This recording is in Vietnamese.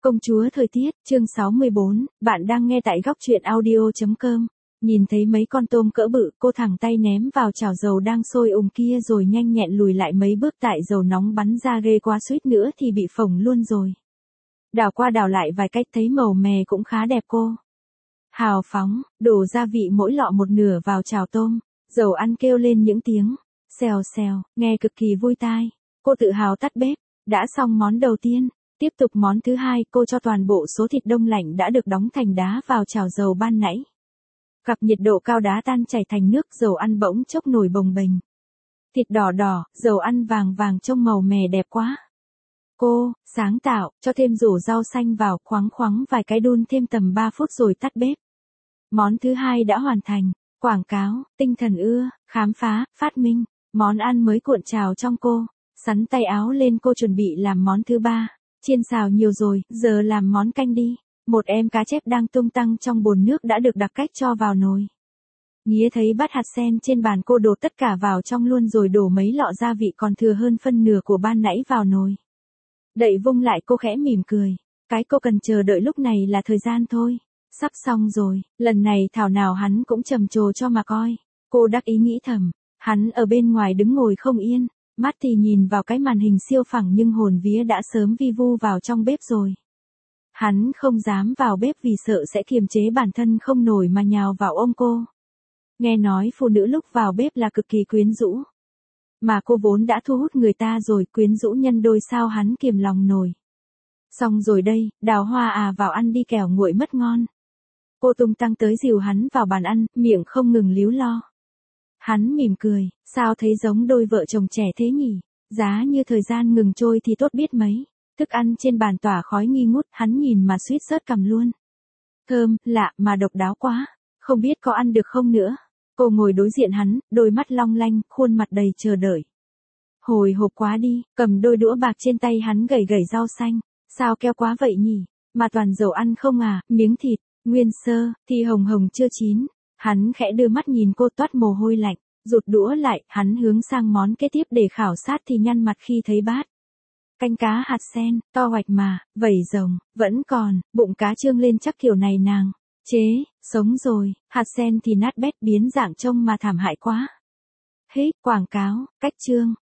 Công chúa thời tiết, chương 64, bạn đang nghe tại góc truyện audio.com. Nhìn thấy mấy con tôm cỡ bự, cô thẳng tay ném vào chảo dầu đang sôi kia rồi nhanh nhẹn lùi lại mấy bước tại dầu nóng bắn ra ghê quá, suýt nữa thì bị phồng luôn rồi. Đảo qua đảo lại vài cách thấy màu mè cũng khá đẹp cô. Hào phóng, đổ gia vị mỗi lọ một nửa vào chảo tôm, dầu ăn kêu lên những tiếng xèo xèo, nghe cực kỳ vui tai. Cô tự hào tắt bếp, đã xong món đầu tiên. Tiếp tục món thứ hai, cô cho toàn bộ số thịt đông lạnh đã được đóng thành đá vào chảo dầu ban nãy. Gặp nhiệt độ cao đá tan chảy thành nước, dầu ăn bỗng chốc nổi bồng bềnh. Thịt đỏ đỏ, dầu ăn vàng vàng trông màu mè đẹp quá. Cô, sáng tạo, cho thêm rổ rau xanh vào, khoáng khoáng vài cái đun thêm tầm 3 phút rồi tắt bếp. Món thứ hai đã hoàn thành, quảng cáo, tinh thần ưa, khám phá, phát minh, món ăn mới cuộn trào trong cô. Sắn tay áo lên cô chuẩn bị làm món thứ ba. Chiên xào nhiều rồi, giờ làm món canh đi. Một em cá chép đang tung tăng trong bồn nước đã được đặc cách cho vào nồi. Nghía thấy bát hạt sen trên bàn, cô đổ tất cả vào trong luôn rồi đổ mấy lọ gia vị còn thừa hơn phân nửa của ban nãy vào nồi. Đậy vung lại, cô khẽ mỉm cười. Cái cô cần chờ đợi lúc này là thời gian thôi. Sắp xong rồi, lần này thảo nào hắn cũng trầm trồ cho mà coi. Cô đắc ý nghĩ thầm, hắn ở bên ngoài đứng ngồi không yên. Mắt thì nhìn vào cái màn hình siêu phẳng nhưng hồn vía đã sớm vi vu vào trong bếp rồi. Hắn không dám vào bếp vì sợ sẽ kiềm chế bản thân không nổi mà nhào vào ôm cô. Nghe nói phụ nữ lúc vào bếp là cực kỳ quyến rũ. Mà cô vốn đã thu hút người ta rồi, quyến rũ nhân đôi sao hắn kiềm lòng nổi. Xong rồi đây, Đào Hoa à, vào ăn đi kẻo nguội mất ngon. Cô tung tăng tới dìu hắn vào bàn ăn, miệng không ngừng líu lo. Hắn mỉm cười, sao thấy giống đôi vợ chồng trẻ thế nhỉ? Giá như thời gian ngừng trôi thì tốt biết mấy. Thức ăn trên bàn tỏa khói nghi ngút, hắn nhìn mà suýt sớt cằm luôn. Thơm, lạ mà độc đáo quá, không biết có ăn được không nữa. Cô ngồi đối diện hắn, đôi mắt long lanh, khuôn mặt đầy chờ đợi. Hồi hộp quá đi, cầm đôi đũa bạc trên tay hắn gẩy gẩy rau xanh. Sao keo quá vậy nhỉ? Mà toàn dầu ăn không à, miếng thịt, nguyên sơ, thì hồng hồng chưa chín. Hắn khẽ đưa mắt nhìn cô toát mồ hôi lạnh, rụt đũa lại, hắn hướng sang món kế tiếp để khảo sát thì nhăn mặt khi thấy bát. Canh cá hạt sen, to hoạch mà, vẩy rồng, vẫn còn, bụng cá trương lên chắc kiểu này nàng. Chế, sống rồi, hạt sen thì nát bét biến dạng trông mà thảm hại quá. Hết, quảng cáo, cách trương.